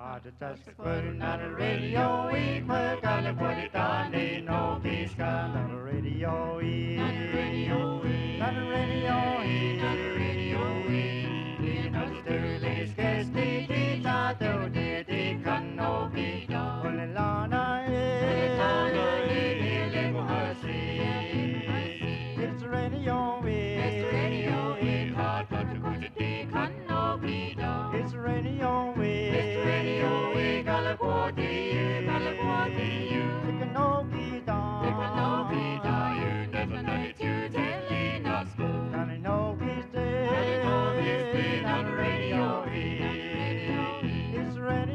Just putting on the radio, we put on the put it on, ain't no peace on the radio, on the radio, on the radio, on the radio, in the Sterling Sketchy, Tita, the Canopi, Olilana, it's radio, it's radio, hot, but the Kuchiti Canopi, it's radio, it's radio, we Calaquati, you can no be done, you never know it, you telling us, and no peace day, on the radio, it's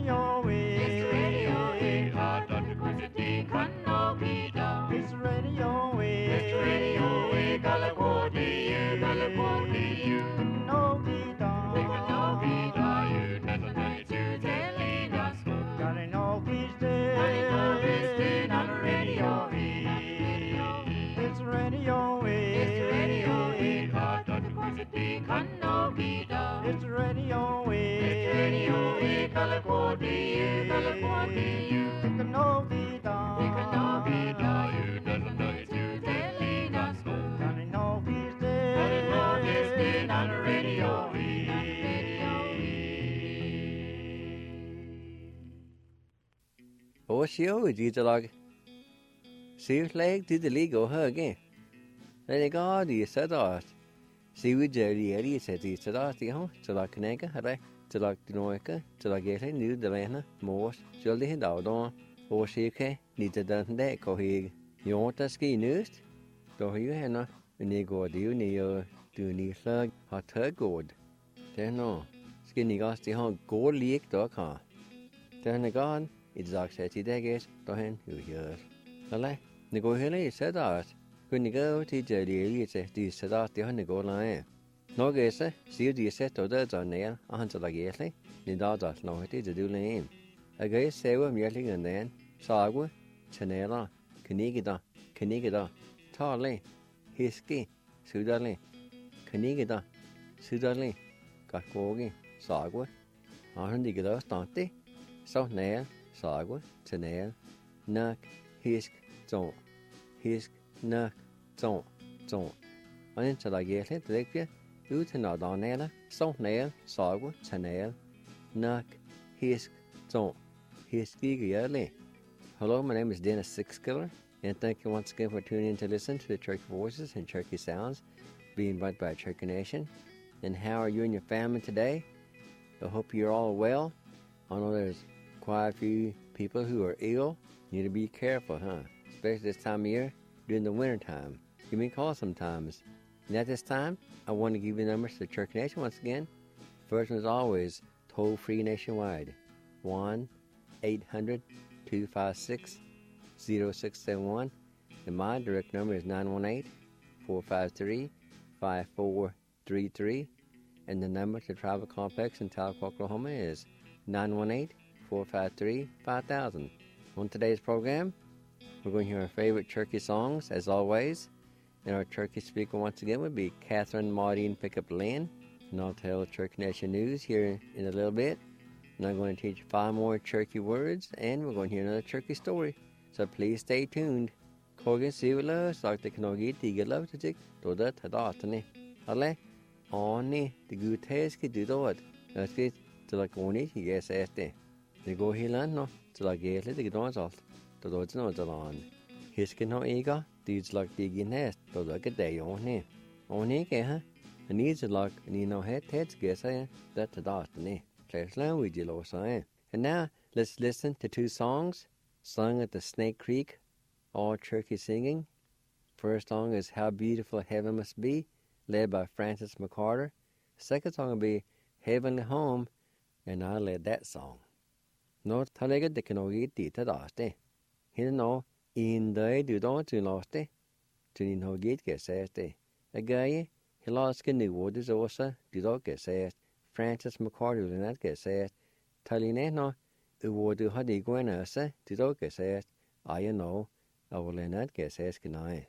radio, hot, but the Kuchiti Canopi, it's radio, we Calaquati, you can no be done, you never know it, you telling us, got no peace day, on the radio, it's radio, hot, but the Kuchiti Canopi, it's radio, Calaquati, you can no be done, you never know it, you telling us, got no peace day, on the radio, Osio, did log. See leg did the legal her again. Let it go, the said art. See with Jerry Eddie said he said art, to like Canega, hare, to like Dinoica, to like Getty, new the Lena, Morse, Jolly had out on, or she need to done that, go he. You want to ski news? Do you have when you go do near do need slug, hot her good. Then no, skinny gas the home gold leak dog car. Then the gone. It's actually days, Dohan, who hears. Ale, the go here said art. When you go to Jelly, it's a said art the honey go line. No guess, see the set of the on there, a hundred like yesterday, the dogs know it is a do name. I guess say we're merely and then, Sagua, Chanela, Canigida, Tarley, Hisky, Sudali, Canigida, Sudali, Kakogi, Sagua, 100 gidos, don't so nail. Sagwa, Tanel, Nuck, Hisk, Zon. Hisk, Nuck, Zon. Until I get it, Liquia, Utanod on Nella, So Nail, Sagwa, Tanel, Nuck, Hisk, Zon. Hiski yearly. Hello, my name is Dennis Sixkiller, and thank you once again for tuning in to listen to the Cherokee Voices and Cherokee Sounds being brought by Cherokee Nation. And how are you and your family today? I hope you're all well. I know there's quite a few people who are ill. You need to be careful, especially this time of year during the winter time. Give me a call sometimes. And at this time, I want to give you the numbers to the Cherokee Nation once again. First one is always toll-free nationwide. 1-800-256-0671. And my direct number is 918-453-5433. And the number to Tribal Complex in Tahlequah, Oklahoma is 918-453-5000. On today's program, we're going to hear our favorite Cherokee songs, as always. And our Cherokee speaker once again would be Catherine Maudine Pickup Lynn. And I'll tell Cherokee Nation news here in a little bit. And I'm going to teach 5 more Cherokee words, and we're going to hear another Cherokee story. So please stay tuned. Kogan Sivula, Sakta Kanogi, Tiga Love to Tick, Doda Tadatani. Ale, Oni, the Guteski Dudot. Let's get to like Oni, he gets este. The go hilan no, to like Gatley, the Gdons off. The Lord's no Dalan. Hiskin no ega, these like digging nest, to look at day on him. Oni, and needs a luck, and you know heads guess I that Tadatani. Clash language, you say. And now, let's listen to 2 songs sung at the Snake Creek, all Cherokee singing. First song is How Beautiful Heaven Must Be, led by Francis McCarter. Second song will be Heavenly Home, and I led that song. No talega de kanogi dita daste. Here no, in the do don't to loste. To no gate get saste. A guy, he lost new waters also, do not get saste. Francis McCarter did not get saste. Taline no, the water had the guanasa, do not get saste. I know, I will not get saste can I.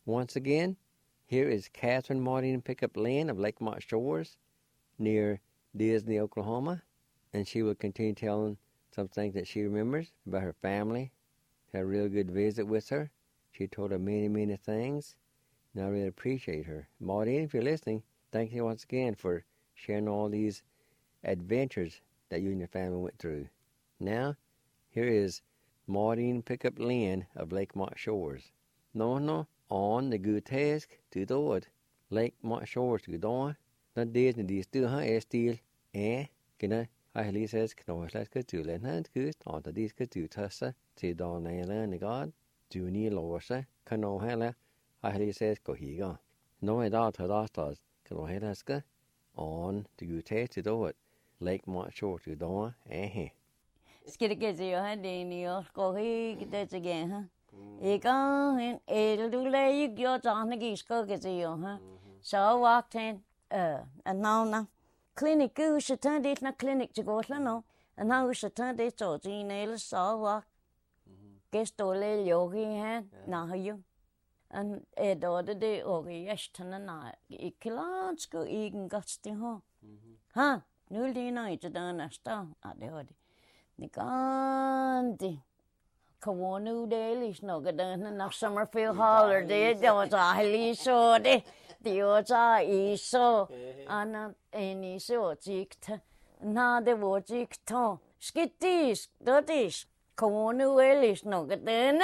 Once again, here is Catherine Maudine Pickup Lane of Lakemont Shores near Disney, Oklahoma, and she will continue telling some things that she remembers about her family. Had a real good visit with her. She told her many, many things, and I really appreciate her. Maudine, if you're listening, thank you once again for sharing all these adventures that you and your family went through. Now, here is Maudine Pickup Lane of Lakemont Shores. No, on the good task to the wood. Lakemont Shores to dawn. Not Disney, these two, still, can I lige says, Knows let's go to Lenhand Goose, on the disc to Tussa, to Don Nailan, God, Juni Lorsa, Cano Hella, I lige says, go he go. No, I doubt her last does, Cano Hellaska, on the good task to the wood. Lakemont Shores to dawn, Skal det gætte jo han det ni og gå helt det igen ha. Ikke han du lægger jo sådan ikke skal gætte jo ha. Så walked in and now clinic you should turn it na clinic to go no. And now you should turn it to the nail so walk. Gæst ole yogi han na jo. And det og jeg na ikke langt skal ikke godt det ha. Ha, nu det nej ikke der næste. Det var det. Nikanti. Kawanu daily no gadan na Summerfield holiday do ta liso de dio ta iso ana eni so jikta na de wo jikto skittis dodis kawanu elis no gadan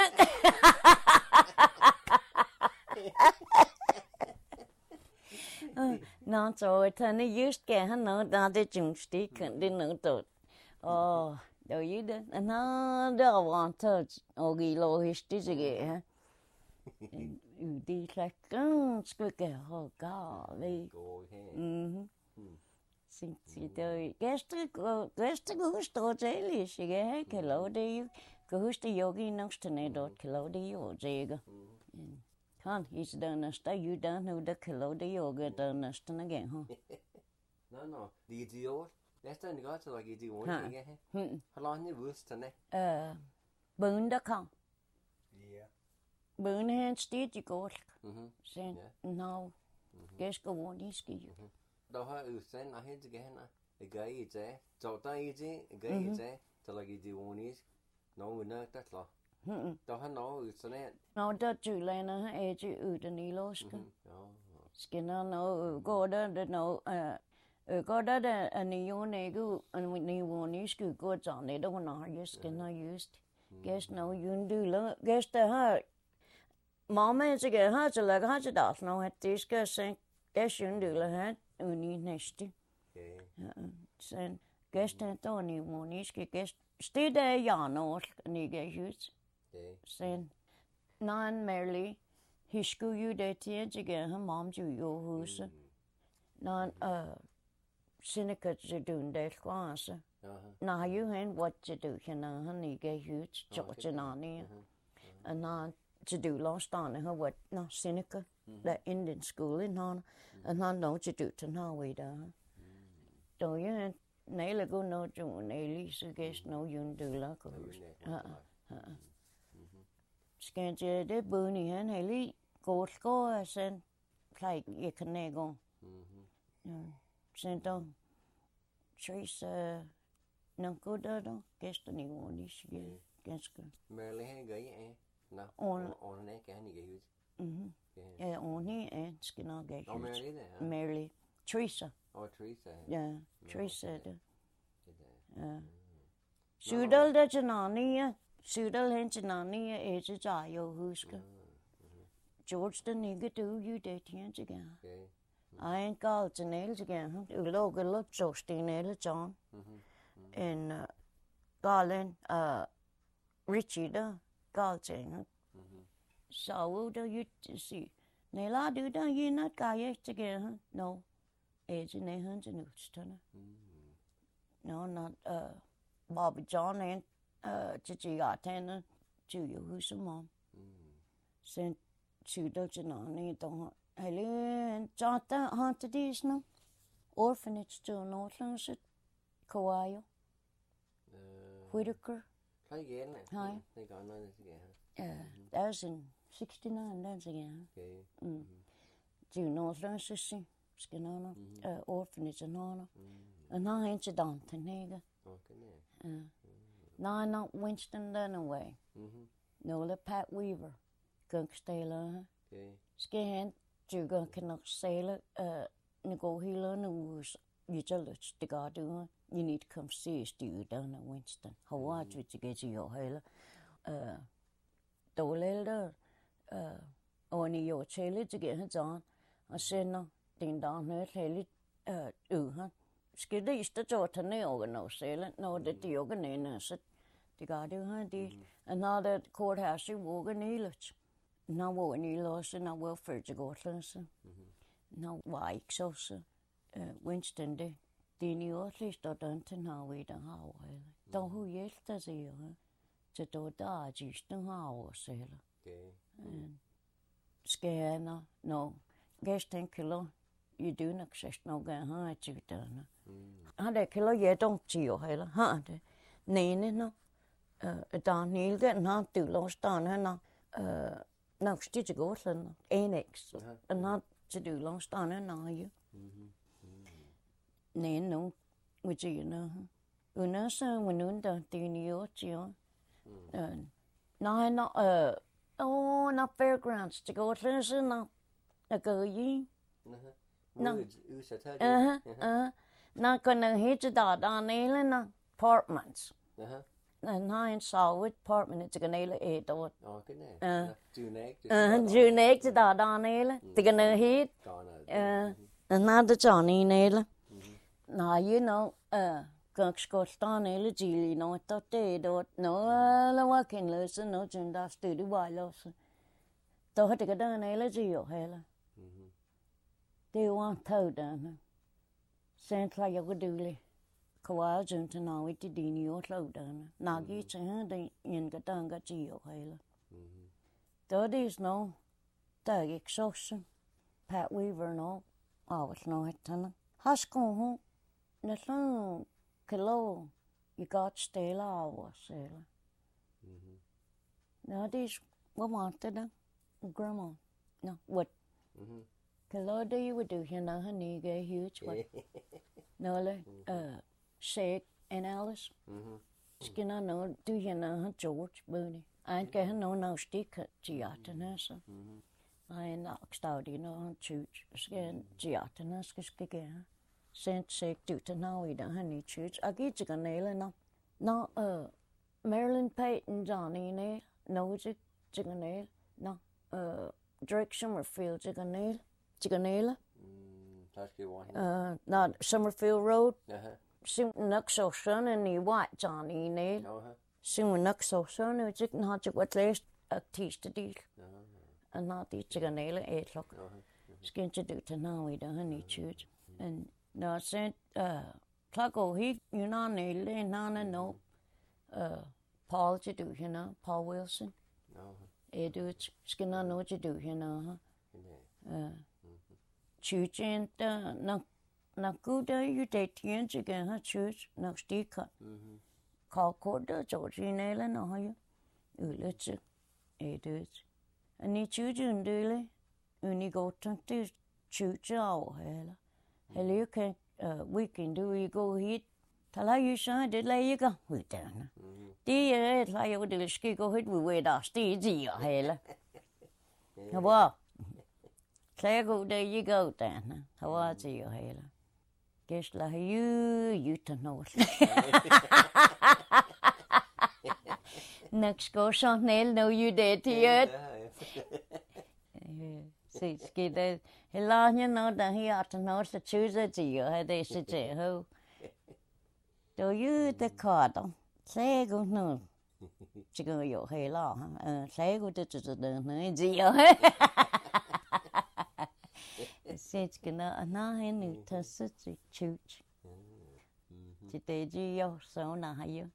na so tani just ke han no da de jungsti kan de no to oh do you do? And I don't want to. Oh, you know, history again. You did like squeaky. Oh, golly. Go ahead. Since you do, guess to go to daily. She get hello to you. Go to yogi next to Nado, hello to you, Jago. Can't he's done a stay. You don't know the hello to yoga done a stun again, huh? No. The idiot. Næste en godt, så jeg de ordentligt ikke her. Hvor lang er vudsterne? Bøn der kom. Ja. Bøn er en sted i går. Sen nå, jeg skal hvor de ski. Der har udstand og helt igen. Jeg gør i det. Så der i det, jeg gør i det, så jeg de ordentligt. Nå, nok der klar. Der har noget udstand. Nå, der tydelander er ikke uden i låske. Skinner nå, går der nå, går der en jordnægge, en jordnægge går sådan lidt, og når jeg skinner just. Gæst nå, jundula, gæst der har, mamma er ikke har til at have til dag, nå, at det skal se, gæst jundula har, uni næste. Sen, gæst der der en jordnægge, gæst, sted der januar, ikke just. Sen, nan merlig, hisku jo det til, ikke har mam jo huset. Nan, Seneca to do that class. Now you hand what to do, honey, get huge, George and Annie. And now to do lost on her what, no, Seneca, the Indian school in Hana, and I know to do to now we do. Do you and Naila go no to Nail's guess no you do like a Scan the boony and Haley go as and like you can go. Sent on Trace no good don't guess the new one is ganska. Merle han gør I Nå, on en kan ikke huske. Ja, on he skal nok ikke. Og Merle der. Merle Teresa. Og Teresa. Ja, Teresa det. Ja. Sudal der janani, Sudal hen janani er til jo huske. George den ikke du you det igen igen. I ain't called to nails again. You look a lot so nail John. And Garland, Richie the Galting. So do you see? Naila do you not guy again? No. Age in a hundred Newton. No, not Bobby John and Gigi Artana to you who's a mom. Sent to Dutchanani don't. Helen Jota haunted these no orphanage to Northlands at Kauai. Whitaker. Hi again. Hi. They got another again. That was in 69 that's again. Okay. Do Northern Sissy, Skinana, orphanage and Nana. And I ain't a Dante nigga. Okay. Now not Winston Dunaway. Nola Pat Weaver. Gunkstela. Okay. Scan, Juga cannot sail Nego Hila news. You tell us the God you need to come see Stu down at Winston. How would you get your hela? Dolelder. Only your chili to get his on. I said no, ding down her heli. Skiddy is the daughter no sailor, no that the organ in said the God you had another courthouse you walk in Elitch. Now what any loss and I will for to go to now why so Winston day. The New Orleans don't know we don't how don't who yet does he to do that just how sailor. Okay. Scanner, no. Guess 10 kilo. You do not access no gun, huh? You done. 100 kilo, you don't see your hell, huh? Nene, no. Down Neil get not too lost down her now. No, stitch a go, Annex. And not to do lost down her now, you. Nene, no. Which you know. Una, so when you don't do New York, no, not, oh, not fairgrounds to go to listen now. A girl, ye. No. Not gonna hit that on Elena apartments. And I saw which apartment it's gonna eight or. Okay. June egg to that on Ela. They're gonna hit. And not the Johnny Naila. Now, you know, Scotland, Ela Gilly, no, thought they don't know, the working listen, no, June that's to the wireless. Thought to get down Ela Gio, Hela. They want told down. Sent like a dooley. Kawal June to know it did in your low down. Nagi to her, the Ingatanga Gio, Hela. That is no, Dag exhaustion. Pat Weaver, no, I was no it, Huskon, no, Kilo, you got stay law, sailor. Now, these, what wanted them? Grandma. No, what? Kilo, do you would do, you know, honey, get huge one. No, Shake and Alice. Skin, I know, do you know, George Booney? I ain't getting no stick at Giatanas. I ain't knocked out, you know, church. Skin, Giatanas, again. Sent sick due to now we don't honey church. I get you a nail now. No, Marilyn Payton, Johnny nail. No, chicken nail. No, Drake Summerfield, chicken nail. Chicken nail. Not Summerfield Road. Sim Nuxo son and the white Johnny nail. Sim Nuxo son, it's not what last a teach to deal. And not the chicken nail at 8 o'clock. Skin to do to now we don't honey church. And no, sent Clago he you know nail nana no Paul to do, you know, Paul Wilson. Do it skin I know what you do, you know, church and no good you date change again her church no sticker. Call court George nail and all you. Let's do it. And you children do when you go to church all hell. Hell, you can, weekend, do you go hit? Tell how you shine, did lay you go with down. Dear, like you would ski go hit, we wait our stage, hell. Well, Claire go, there you go, Dan. How are you, hell? Guess like you to know. Next go, Chanel, no, you dead yet. See, skid he long you know that he ought to know to choose it to you, how they should say, who do you the card? Say, go no. Chị go your hay lo, say, go to the no, Says, gonna know any to such a church. Chị tê gì yo, so now you.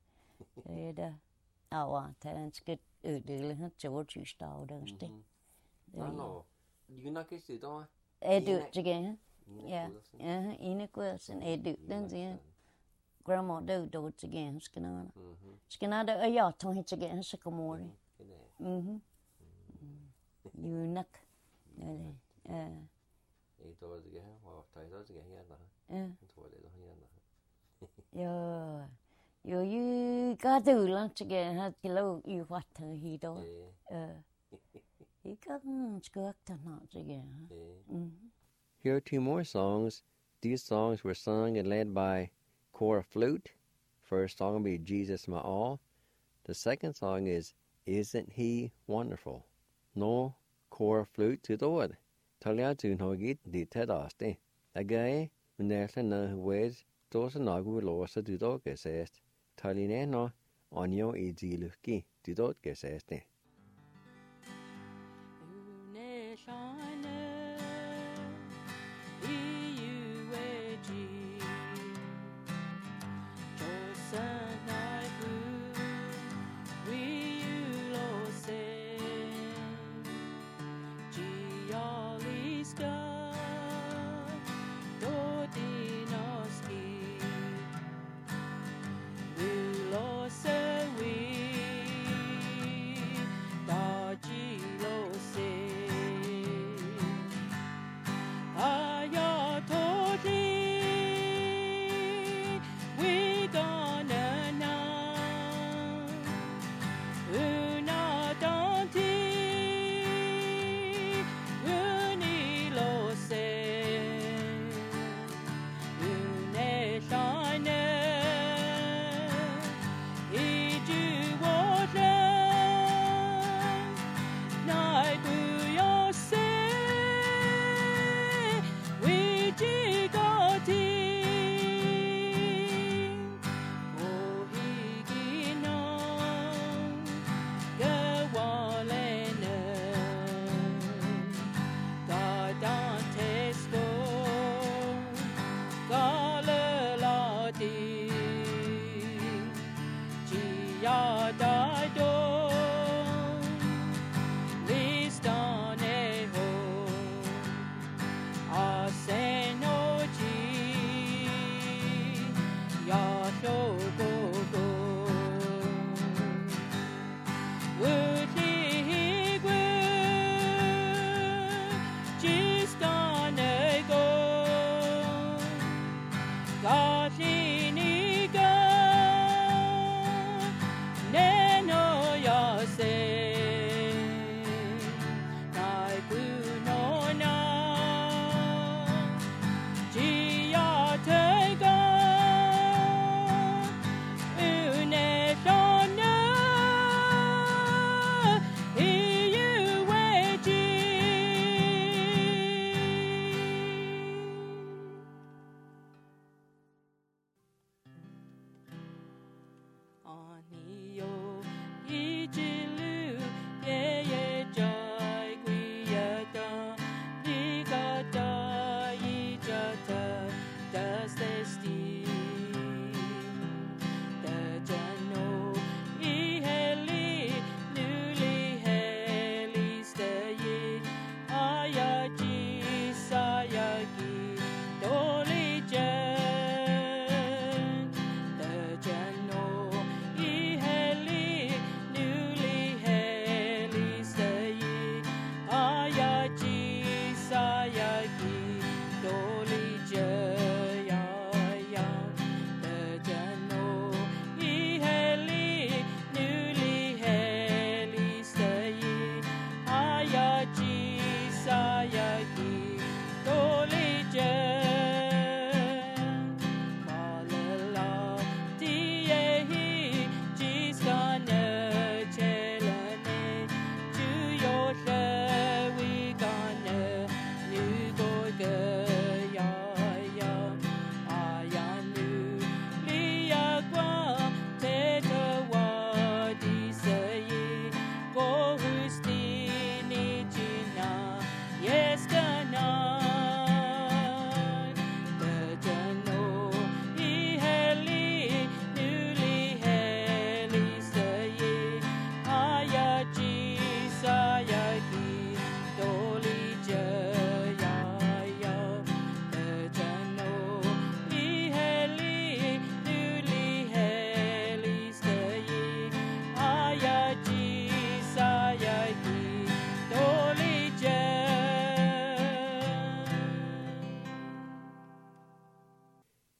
I want to and get the George style, don't you? No. You not get it on? Do it again. Yeah. Enoch Wilson, do it then. Grandma do it again, Skinner. Skinner, a yacht on it again, Sycamore. Thôi để nó nghe nào. Yo you got to lunch again. Had to look you what he do. He got to not again. Here are two more songs. These songs were sung and led by Cora Flute. First song will be Jesus My All. The second song is Isn't He Wonderful? No Cora Flute to the word. Talia to no git the tedaste. Again, when there's another ways, those are not good laws to do dog says. Taline no on your easy lucky to dog says.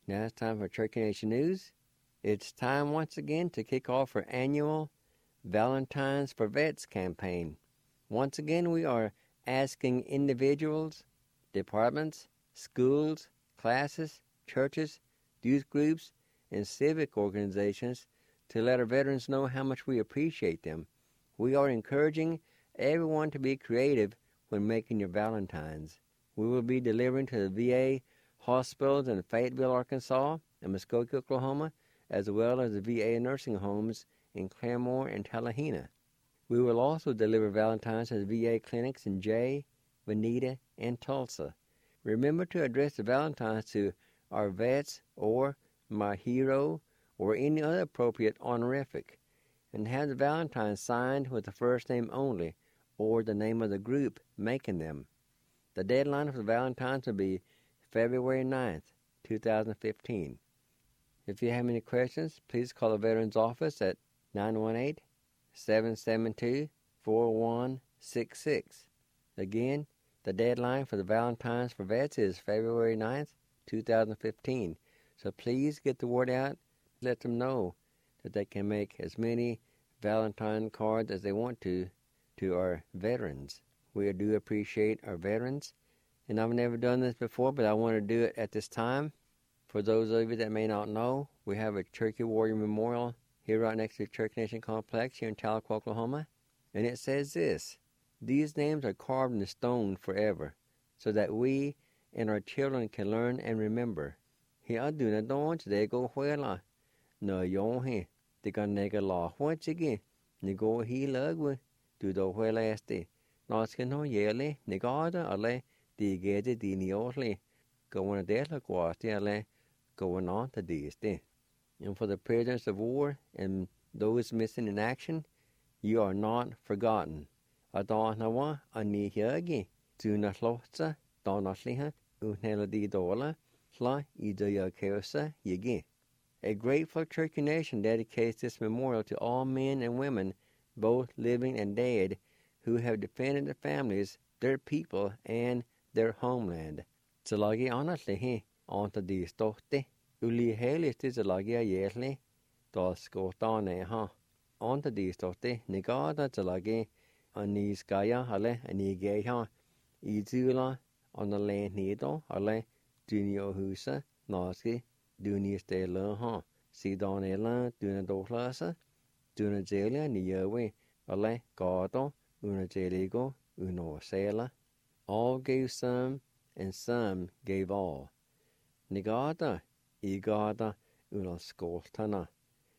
Now it's time for Cherokee Nation News. It's time once again to kick off our annual Valentine's for Vets campaign. Once again, we are asking individuals, departments, schools, classes, churches, youth groups, and civic organizations to let our veterans know how much we appreciate them. We are encouraging everyone to be creative when making your Valentines. We will be delivering to the VA hospitals in Fayetteville, Arkansas, and Muskogee, Oklahoma, as well as the VA nursing homes in Claremore and Tallahena. We will also deliver Valentines to the VA clinics in Jay, Veneta, and Tulsa. Remember to address the Valentines to our vets or my hero or any other appropriate honorific, and have the Valentines signed with the first name only or the name of the group making them. The deadline for the Valentines will be February 9th, 2015. If you have any questions, please call the Veterans Office at 918-772-4166. Again, the deadline for the Valentines for Vets is February 9th, 2015. So please get the word out. Let them know that they can make as many Valentine cards as they want to our veterans. We do appreciate our veterans. And I've never done this before, but I want to do it at this time. For those of you that may not know, we have a Cherokee Warrior Memorial here right next to the Cherokee Nation Complex here in Tahlequah, Oklahoma. And it says this: these names are carved in stone forever, so that we and our children can learn and remember. Here do na don they go huela. No yon he. They can nega law once again. Ni go he lugwe. Do the huela este. Noskin no yele. Negada ale. Di gede di niotli. Go on a day like quasti ale. Going on to these day. And for the prisoners of war and those missing in action, you are not forgotten. Adanawa ani hiagi. Do na slotsa. Donatliha. Unhela di dola. A grateful Cherokee Nation dedicates this memorial to all men and women, both living and dead, who have defended their families, their people, and their homeland. Zalagi honestly, onto the stote, uli helis zalagi yesli, dos gotane ha. Onto the stote, negada zalagi, anis gaya hale, anigeha, izula, on the land needle, hale. Dunio husa, naski, dunis de la si donela, duna dolasa, duna zelia, niyawe, ale, gato, una zeligo, uno sela. All gave some, and some gave all. Negada, igada, una skoltana.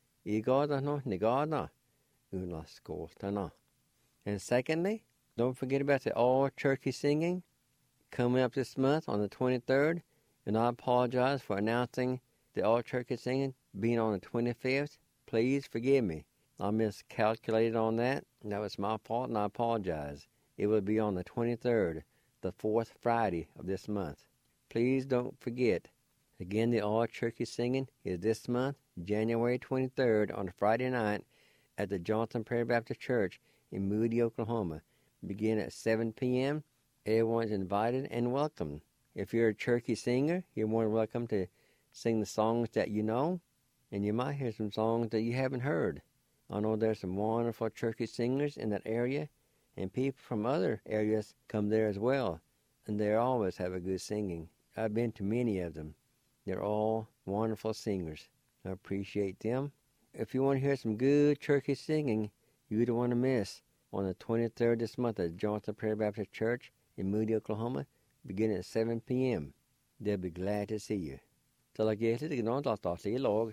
Igada no, negada, una skoltana. And secondly, don't forget about the all turkey singing coming up this month on the 23rd. And I apologize for announcing the all turkey singing being on the 25th. Please forgive me. I miscalculated on that. That was my fault, and I apologize. It will be on the 23rd, the fourth Friday of this month. Please don't forget. Again, the all turkey singing is this month, January 23rd, on a Friday night at the Johnson Prairie Baptist Church in Moody, Oklahoma. Begin at 7 p.m. Everyone's invited and welcome. If you're a Cherokee singer, you're more than welcome to sing the songs that you know, and you might hear some songs that you haven't heard. I know there's some wonderful Cherokee singers in that area, and people from other areas come there as well, and they always have a good singing. I've been to many of them. They're all wonderful singers. I appreciate them. If you want to hear some good Cherokee singing, you don't want to miss on the 23rd this month at Johnson Prairie Baptist Church in Moody, Oklahoma, beginning at 7 p.m. They'll be glad to see you. Så la gete det nå da I log.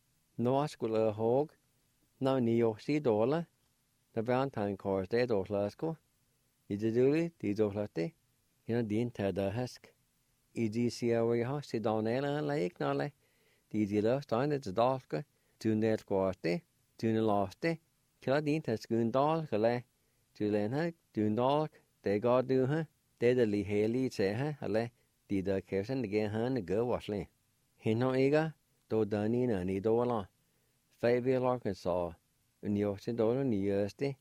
Nå skulle hog. Nå nio si dola. The Valentine cards they do lasko. I det duli di do lati. You know din tada husk. I di si away ha si donela like na le. Di la stein det dalka. Tu net quarte. Tu ne laste. Kila din taskun dal kale. Tu len ha dun dal. They god do ha. They the li heli se ha ale. Di da kersen again han go wasle. Hino ega do dani na ni do la. Fayetteville, Arkansas. Uniosi do ni yesti.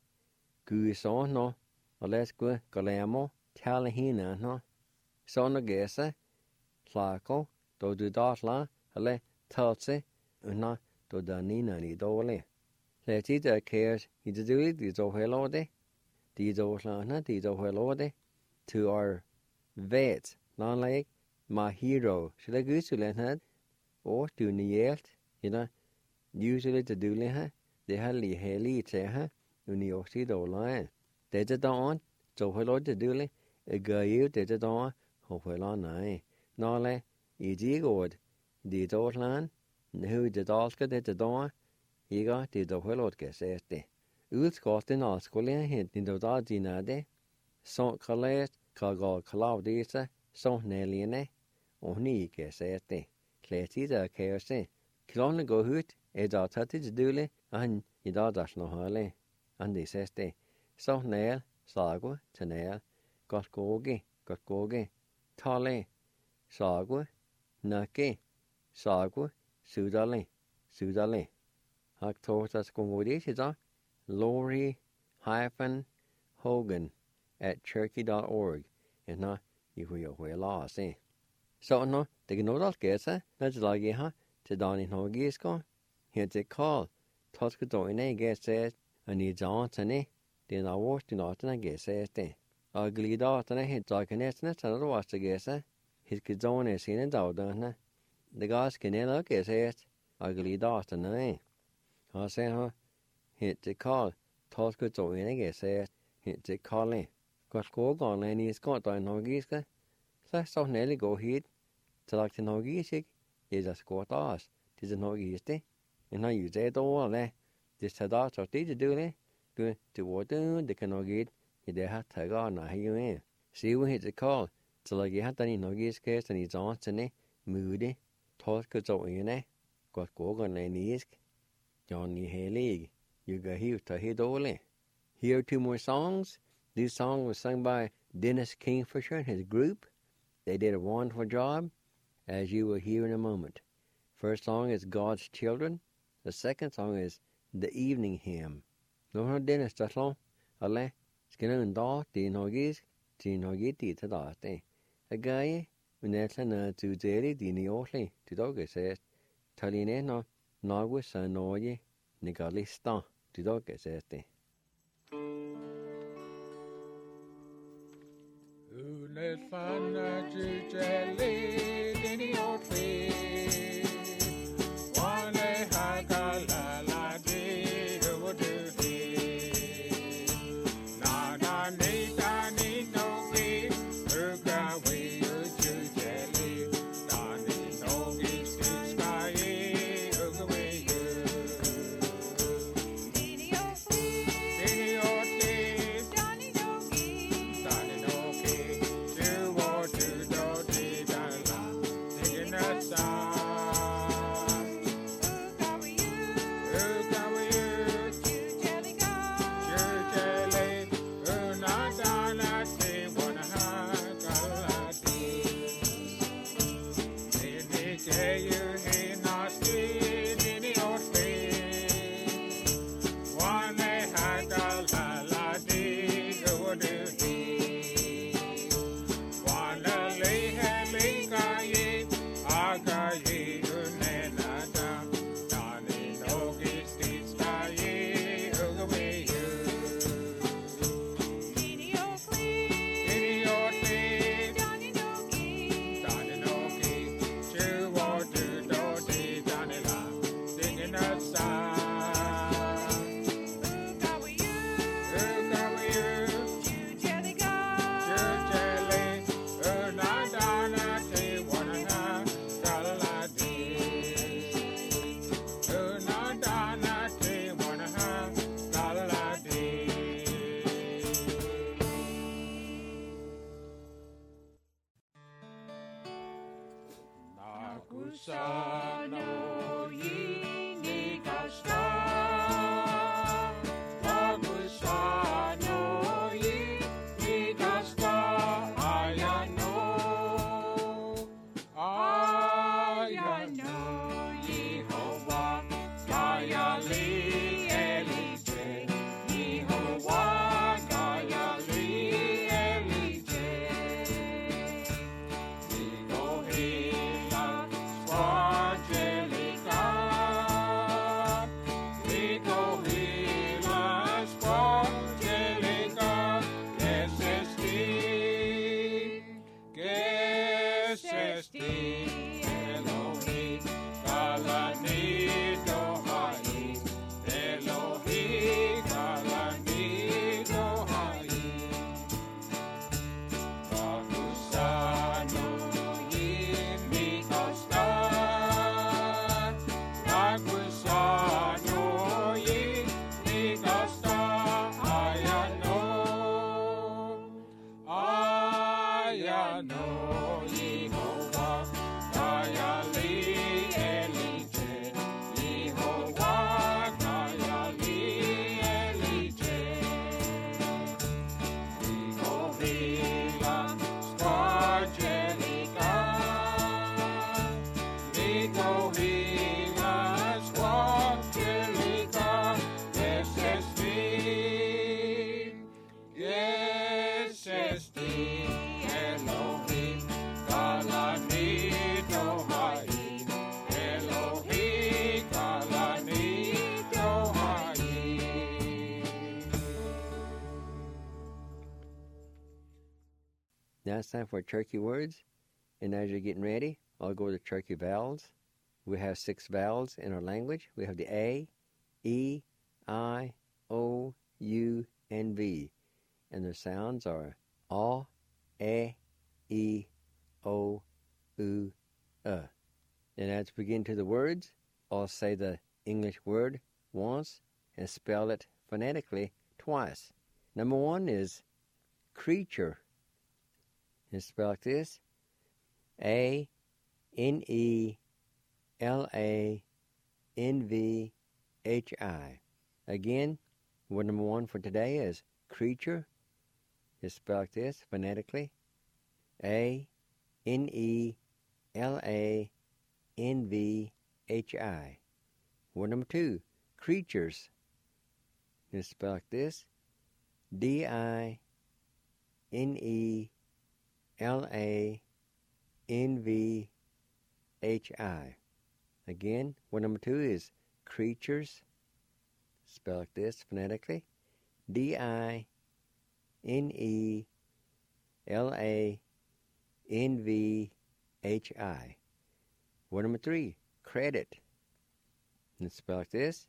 Gu so no. Alesque Galamo. Tallahena no. So no gesa. Flako. Do du datla. Alle talse una to danina ni dole. Let it cares he to do it, it's over lode. These old lana, these over lode. To our vets, non like my hero. Should I go to let her? Or to nielt, usually to do her. They had li heli te her, unioxid or line. They did on, so hello to do it. A guy did it on, hopefully on I. Nole, easy good. These old land, who did Oscar did the door. He got the hello get safety. Utskott in Askolien hit in the Dadinade. Så kallet kagal klaudise, så neline, og ni get safety. Kletida kaose. Klone go hut, da tatit dule, and I dash no hale. And they says they. So nail, sago, tanel, got goge, tale, sago, nake, sago, sudale. Hak tortas congodisha, Lori-Hogan @cherokee.org. And now you will lost, eh? So no, they can know that guess, that's like ya, to Donny Hogisko. Here they call, Tosco in a guess says, and needs on to ne, then I watched in autumn, I guess, says they. Ugly dot and I hit like an estimate, and I was to guess, his kids on is in a doubt, don't the guys can look, says, ugly dot and I. I say, hit the call, Tosco in a guess, says, hit the calling. Got go gone, and he's got on Hogiska. So nearly go hit. To like the Hogisik, is a squat ass. Tis a Hogisti. And I use that all, this had out of did do it. Good to what do they cannot get. They had to go on, I hear in. See when hit the call. So like you had any Hogis case and he's on to moody. Tosco in a got go on and isk. Johnny Haley, you got here to hit only. Here 2 more songs. This song was sung by Dennis Kingfisher and his group. They did a wonderful job, as you will hear in a moment. First song is God's Children. The second song is The Evening Hymn. No, Dennis, that's long. Alle, skinner and dog, the Hoggies, the Hoggity to that. A guy, when that's an to Jerry, the Neotly, to dog says, Taline, Nogwis and Noye, Nigalista, to dog says. Let fana jujele dini otwe wane hakala la de de na ne ta ni no we urga we jujele na ni no we sky urga we dini otwe dani no Now it's time for Cherokee words. And as you're getting ready, I'll go to Cherokee vowels. We have 6 vowels in our language. We have the A, E, I, O, U, and V. And their sounds are A, E, O, U, And as we get into the words, I'll say the English word once and spell it phonetically twice. Number 1 is creature. It's spelled like this: A-N-E-L-A-N-V-H-I. Again, word number 1 for today is creature. It's spelled like this phonetically: A-N-E-L-A-N-V-H-I. Word number 2, creatures. It's spelled like this: D-I-N-E-L-A-N-V-H-I. Again, word number 2 is creatures. Spell like this phonetically: D-I-N-E-L-A-N-V-H-I. Word number 3, credit. And it's spelled like this: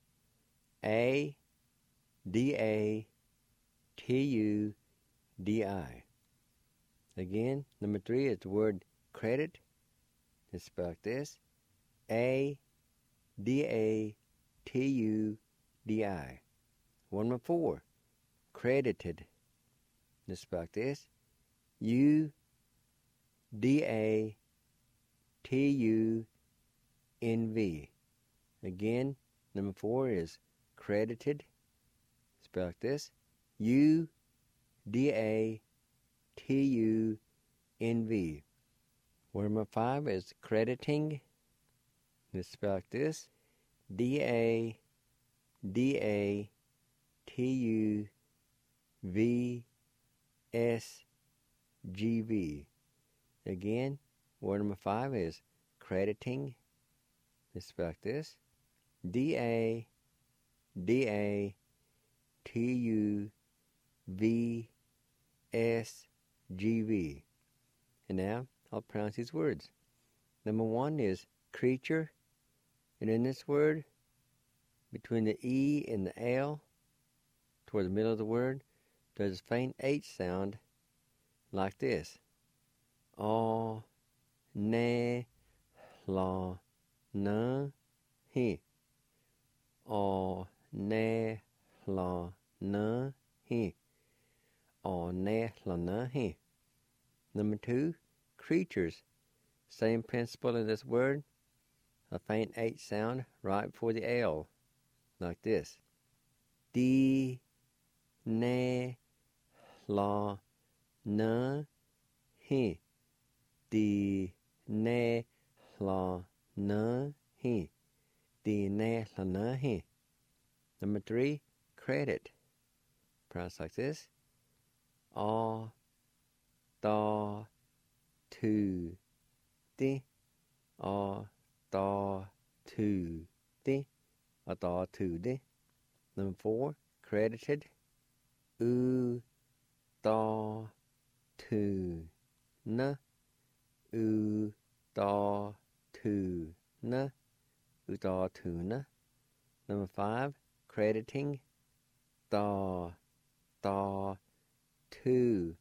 A-D-A-T-U-D-I. Again, number 3 is the word credit. It's spelled like this: A-D-A-T-U-D-I. One number 4, credited. It's spelled like this: U-D-A-T-U-N-V. Again, number 4 is credited. Spelled like this: U-D-A-T-U-N-V. Word number 5 is crediting. It's spelled like this: D-A-D-A-T-U-V-S-G-V. Again, word number 5 is crediting. It's spelled like this: D-A-D-A-T-U-V-S-G-V. And now I'll pronounce these words. Number 1 is creature. And in this word, between the E and the L, toward the middle of the word, there's a faint H sound like this: A, ne, la, na, he. A, ne, la, na, he. A, ne, la, na, he. Number 2, creatures. Same principle in this word. A faint H sound right before the L, like this: D, ne, la, na, he. D, ne, la, na, he. D, ne, la, na, he. Number 3, credit. Pronounced like this: A, da, tu, di. A, da, tu, di. A, da, tu, di. Number 4, credited: U, da, tu, na. U, da, tu, na. U, da, tu, na. Number 5, crediting: Da, da, tu,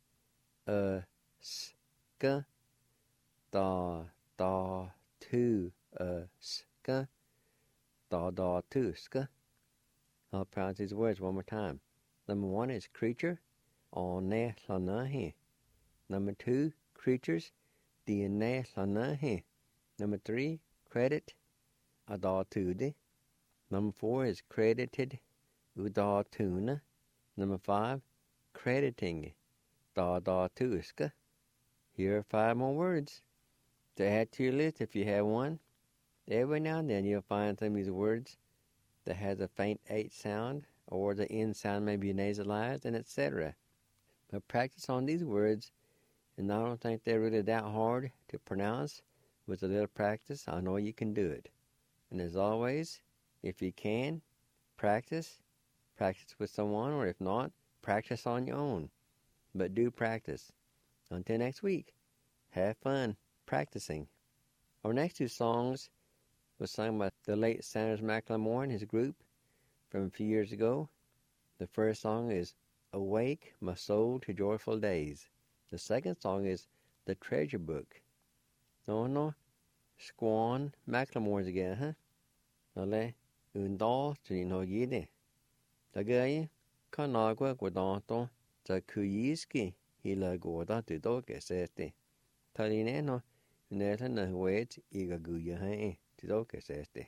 ska. Da, da, tu, ska. Da, da, tu, ska. I'll pronounce these words one more time. Number 1 is creature. A, ne, la, na, he. Number 2, creatures, DNA lana he. Number 3, credit, adatude. Number 4 is credited, udatuna. Number 5, crediting, dadatuska. Here are 5 more words to add to your list if you have one. Every now and then you'll find some of these words that has a faint H sound, or the N sound may be nasalized, and etc. But practice on these words, and I don't think they're really that hard to pronounce. With a little practice, I know you can do it. And as always, if you can, practice with someone, or if not, practice on your own. But do practice. Until next week, have fun practicing. Our next 2 songs was sung by the late Sanders McLemore and his group from a few years ago. The first song is Awake My Soul to Joyful Days. The second song is The Treasure Book. No, Squan McLemore's again, huh? Nale, undal to no gide. The guy, Kanagua Guadanto, the Kuyiski, Hila Gorda to Doge Sete. Talineno, Netana Wait, Iga Guya, hey, to Doge Sete.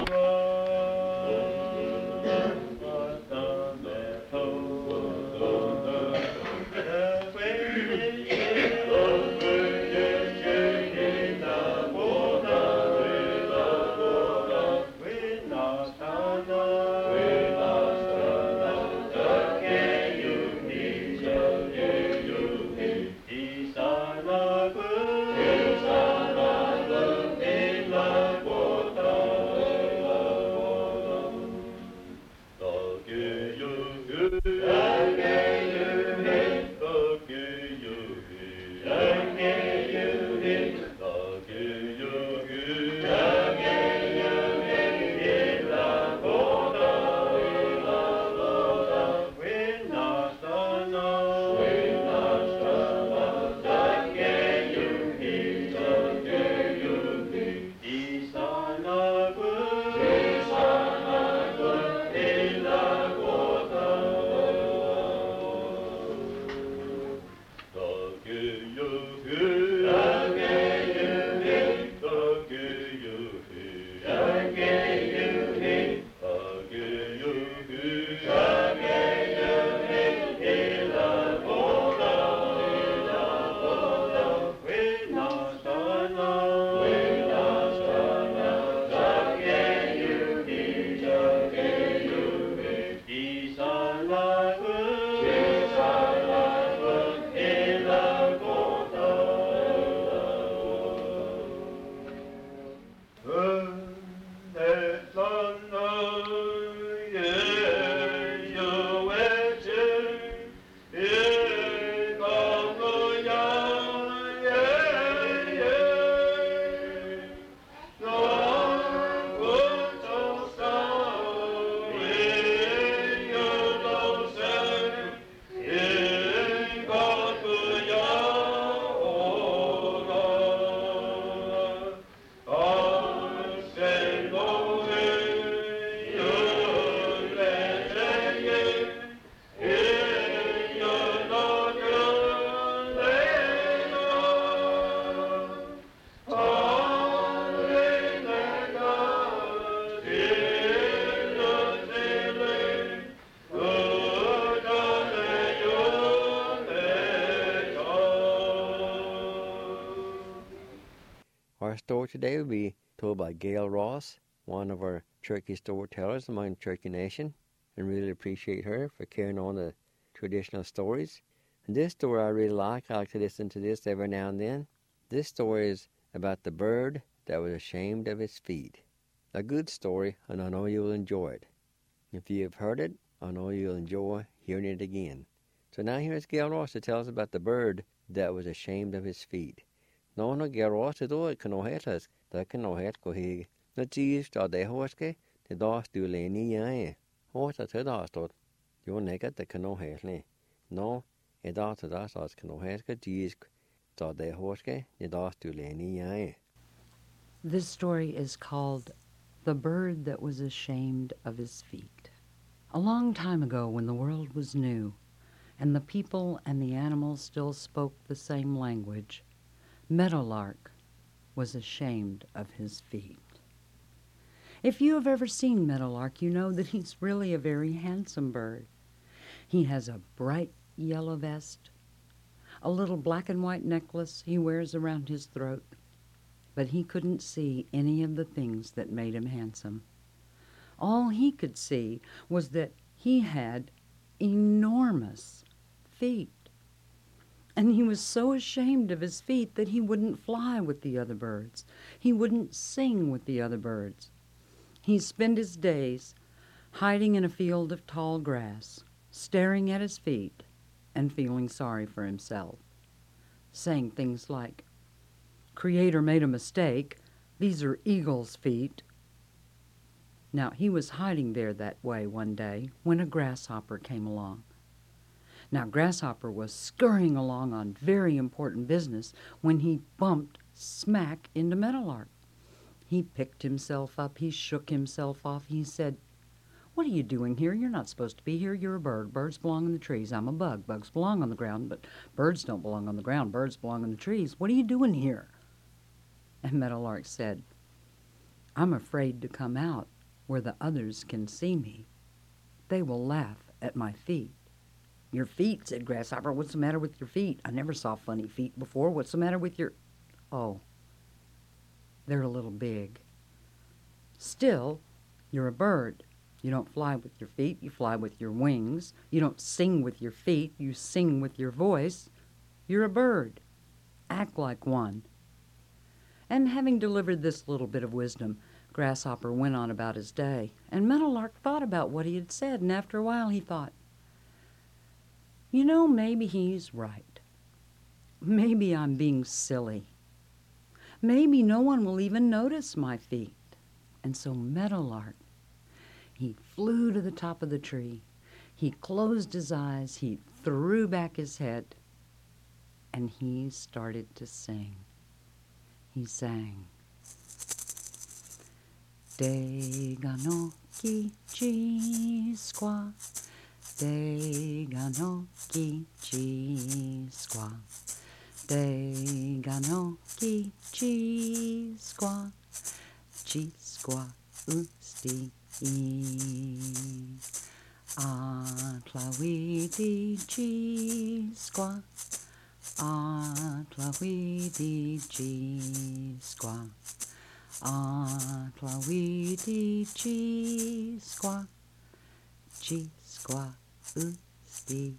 Our story today will be told by Gail Ross, one of our Cherokee storytellers among the Cherokee Nation, and really appreciate her for carrying on the traditional stories. And this story I really like. I like to listen to this every now and then. This story is about the bird that was ashamed of its feet. A good story, and I know you'll enjoy it. If you have heard it, I know you'll enjoy hearing it again. So now here's Gail Ross to tell us about the bird that was ashamed of his feet. No, Gail Ross, det då kan nog hetas. Det kan nog het gå hig. När tids då det horske, det då stule ni jag. Horta till då stod. Jo negat det kan nog hetne. No, då till då så kan nog hetka tids då det horske, det då stule ni jag. This story is called The Bird That Was Ashamed of His Feet. A long time ago, when the world was new, and the people and the animals still spoke the same language, Meadowlark was ashamed of his feet. If you have ever seen Meadowlark, you know that he's really a very handsome bird. He has a bright yellow vest, a little black and white necklace he wears around his throat, but he couldn't see any of the things that made him handsome. All he could see was that he had enormous feet. And he was so ashamed of his feet that he wouldn't fly with the other birds. He wouldn't sing with the other birds. He'd spend his days hiding in a field of tall grass, staring at his feet and feeling sorry for himself, saying things like, "Creator made a mistake. These are eagle's feet." Now, he was hiding there that way one day when a grasshopper came along. Now, Grasshopper was scurrying along on very important business when he bumped smack into Meadowlark. He picked himself up. He shook himself off. He said, "What are you doing here? You're not supposed to be here. You're a bird. Birds belong in the trees. I'm a bug. Bugs belong on the ground, but birds don't belong on the ground. Birds belong in the trees. What are you doing here?" And Meadowlark said, "I'm afraid to come out where the others can see me. They will laugh at my feet." "Your feet," said Grasshopper. "What's the matter with your feet? I never saw funny feet before. What's the matter with your—" "Oh, they're a little big." "Still, you're a bird. You don't fly with your feet, you fly with your wings. You don't sing with your feet, you sing with your voice. You're a bird. Act like one." And having delivered this little bit of wisdom, Grasshopper went on about his day. And Meadowlark thought about what he had said, and after a while he thought, "You know, maybe he's right. Maybe I'm being silly. Maybe no one will even notice my feet." And so Meadowlark, he flew to the top of the tree. He closed his eyes. He threw back his head. And he started to sing. He sang, "Dega no kichi squaw. Dega no kichi squaw. Dega no kichi squaw. Chi squaw usti e. A tlawidi chi squaw. A tlawidi chi squaw. A tlawidi chi squaw. Chi squaw usti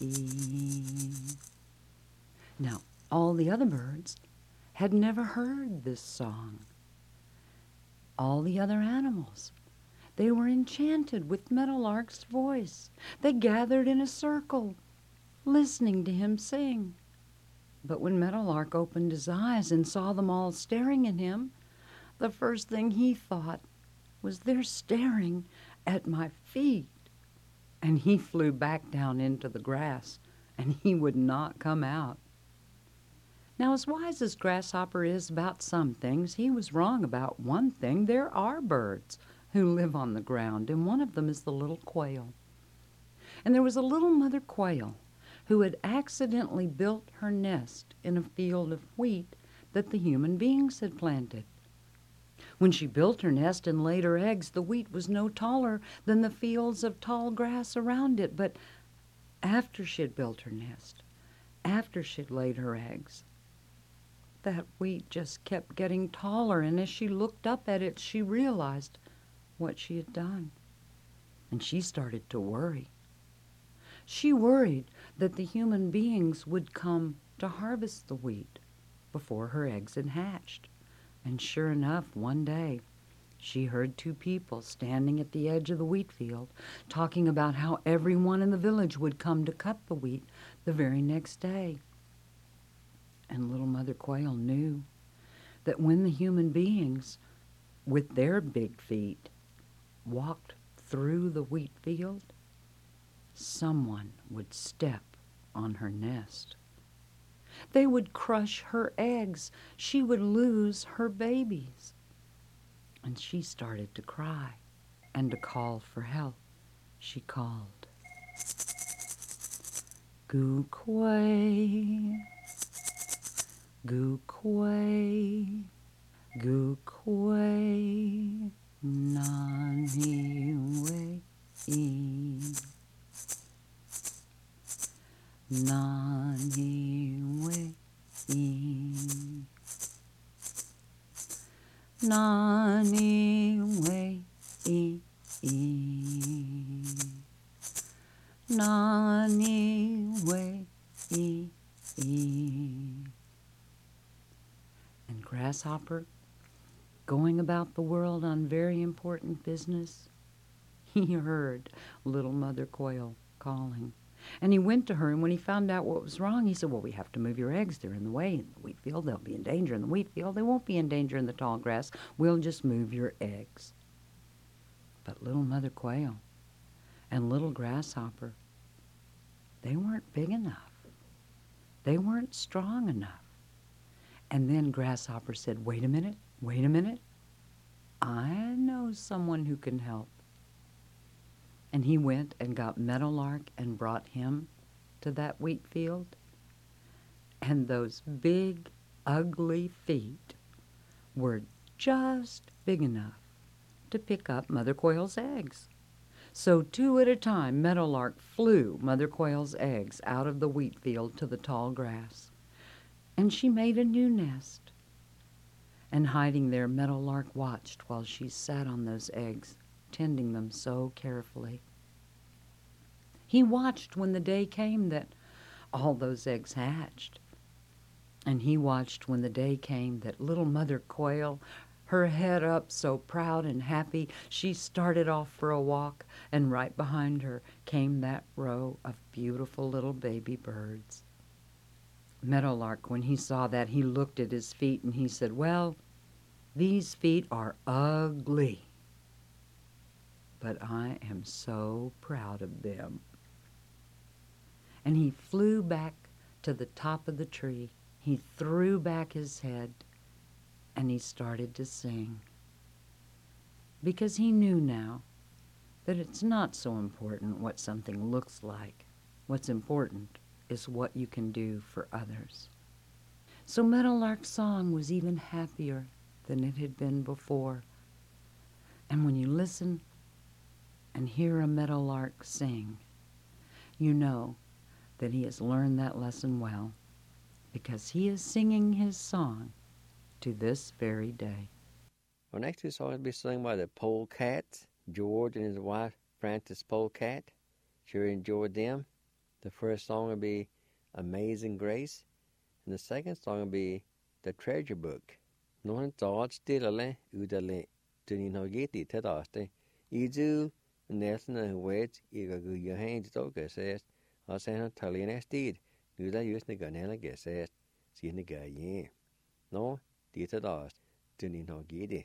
e. Now, all the other birds had never heard this song. All the other animals, they were enchanted with Meadowlark's voice. They gathered in a circle, listening to him sing. But when Meadowlark opened his eyes and saw them all staring at him, the first thing he thought was, "They're staring at my feet." And he flew back down into the grass, and he would not come out. Now, as wise as Grasshopper is about some things, he was wrong about one thing. There are birds who live on the ground, and one of them is the little quail. And there was a little mother quail who had accidentally built her nest in a field of wheat that the human beings had planted. When she built her nest and laid her eggs, the wheat was no taller than the fields of tall grass around it. But after she had built her nest, after she had laid her eggs, that wheat just kept getting taller, and as she looked up at it, she realized what she had done. And she started to worry. She worried that the human beings would come to harvest the wheat before her eggs had hatched. And sure enough, one day, she heard two people standing at the edge of the wheat field talking about how everyone in the village would come to cut the wheat the very next day. And little Mother Quail knew that when the human beings, with their big feet, walked through the wheat field, someone would step on her nest. They would crush her eggs. She would lose her babies. And she started to cry and to call for help. She called, "Goo-quay, Gu quay, gu quay, nan hi way e. Nan hi way e. Nan hi way e. Nan hi way e. And Grasshopper, going about the world on very important business, he heard little Mother Quail calling. And he went to her, and when he found out what was wrong, he said, well, we have to move your eggs. They're in the way in the wheat field. They'll be in danger in the wheat field. They won't be in danger in the tall grass. We'll just move your eggs. But little Mother Quail and little Grasshopper, they weren't big enough. They weren't strong enough. And then Grasshopper said, wait a minute. I know someone who can help. And he went and got Meadowlark and brought him to that wheat field. And those big, ugly feet were just big enough to pick up Mother Quail's eggs. So 2 at a time, Meadowlark flew Mother Quail's eggs out of the wheat field to the tall grass. And she made a new nest. And hiding there, Meadowlark watched while she sat on those eggs, tending them so carefully. He watched when the day came that all those eggs hatched. And he watched when the day came that little Mother Quail, her head up so proud and happy, she started off for a walk, and right behind her came that row of beautiful little baby birds. Meadowlark, when he saw that, he looked at his feet and he said, well, these feet are ugly, but I am so proud of them. And he flew back to the top of the tree. He threw back his head and he started to sing. Because he knew now that it's not so important what something looks like. What's important is what you can do for others. So Meadowlark's song was even happier than it had been before. And when you listen and hear a meadowlark sing, you know that he has learned that lesson well, because he is singing his song to this very day. Our next 2 songs will be sung by the Polecats, George and his wife, Frances Polecat. Sure enjoyed them. The first song will be Amazing Grace, and the second song will be The Treasure Book. Noen thought still ale, udale, tuning ho yeti tedaste. Izu, Nelson and Wedge, Igagu Yohain Stoker says, I sent her Tully and Steed, Nuda used the Ganella says, see the guy, yeah. No, Dita Dast, tuning ho yeti.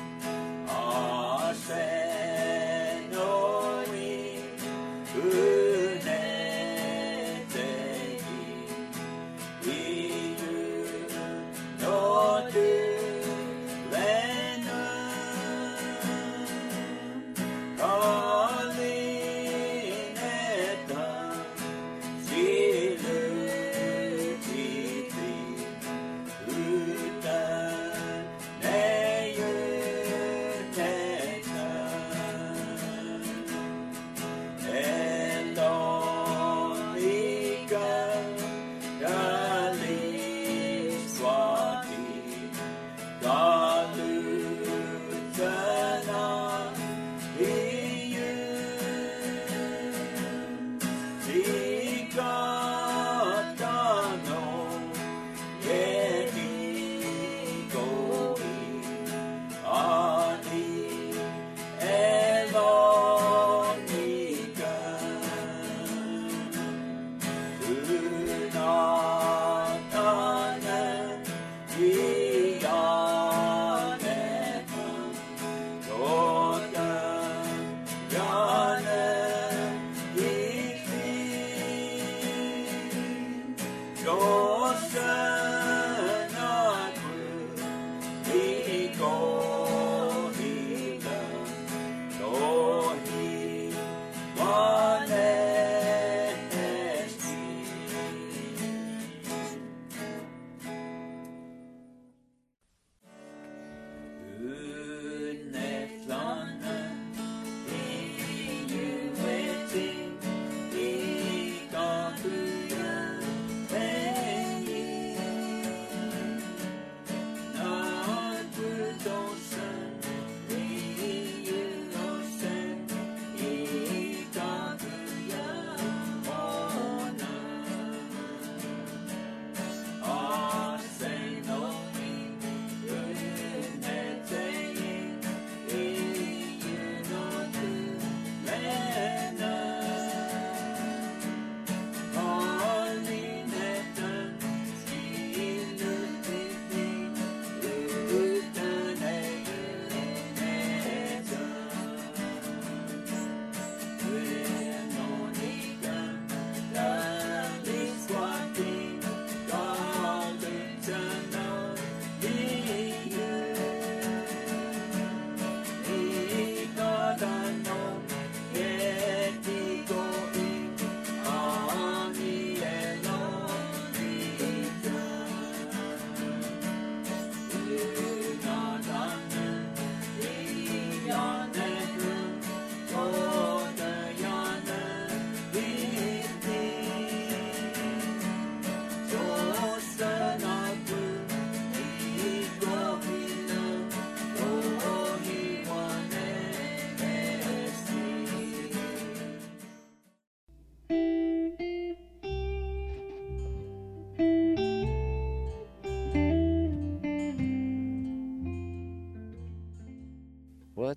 Good.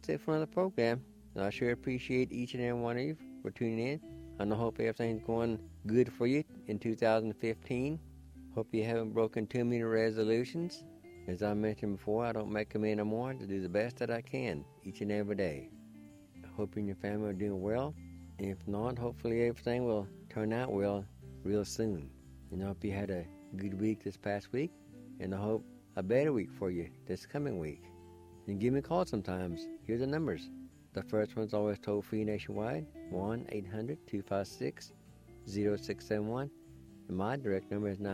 that's it for another program. And I sure appreciate each and every one of you for tuning in. And I hope everything's going good for you in 2015. Hope you haven't broken too many resolutions. As I mentioned before, I don't make them anymore to do the best that I can each and every day. I hope you and your family are doing well. And if not, hopefully everything will turn out well real soon. And I hope you had a good week this past week. And I hope a better week for you this coming week. And give me a call sometimes. Here's the numbers. The first one's always toll-free nationwide, 1-800-256-0671. And my direct number is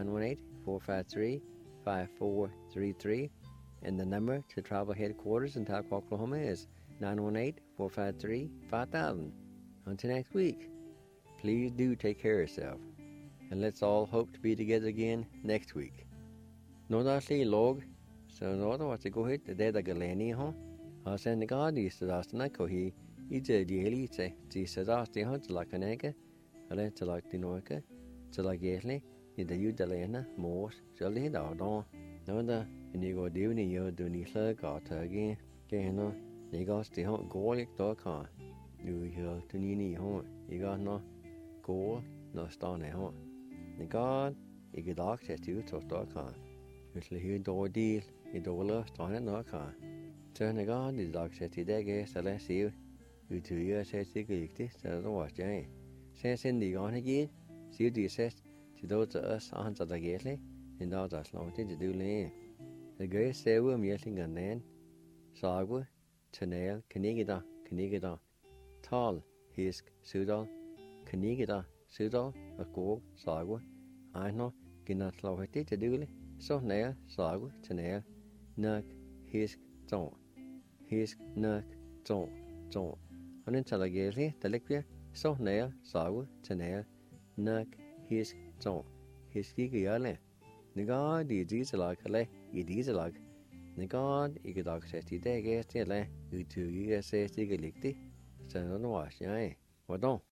918-453-5433. And the number to tribal headquarters in Tahlequah, Oklahoma is 918-453-5000. Until next week, please do take care of yourself. And let's all hope to be together again next week. Nodasli log, so noda what's a go hit the dead galani, huh? I send the god is the last night, he eats a daily, the Sadasti hunt like an egg, a letter like the Noika, so like Yesley, in the Udalena, Morse, Jolly Dardon. No, the Nigo Divini, you do Nisla got again, Gano, they got the hunt Golic dog car. You hear to Nini home, you got no goal, no stone at home. The god, you get access to your dog car. Hvis du hører dårlig, i dårlig stående nok her. Så når jeg det dag sætter i dag, så lad os se, utyder sig sikkert ikke, så det var jeg. Så sender de gerne igen, siger de sæt, til dog til os, og han så der gælder, en dag der slår det til døle. Det gør jeg selv om jeg slinger den, sagu, tønel, knægeder, tal, hisk, sydal, knægeder, sydal, og gård, sagu, ejner, genat slår det til døle. Så nær, sagu, tønel, nok, hisk, tårn. Hisk, nok, tårn. Og den taler gælder, der ligger så nær, sagu, tønel, nok, hisk, tårn. Hisk ikke gjøre. Når de er disse lag, eller i disse lag. Når ikke dag sæt i dag, eller utyder sæt ikke ligge. Så når du var jeg. Hvordan?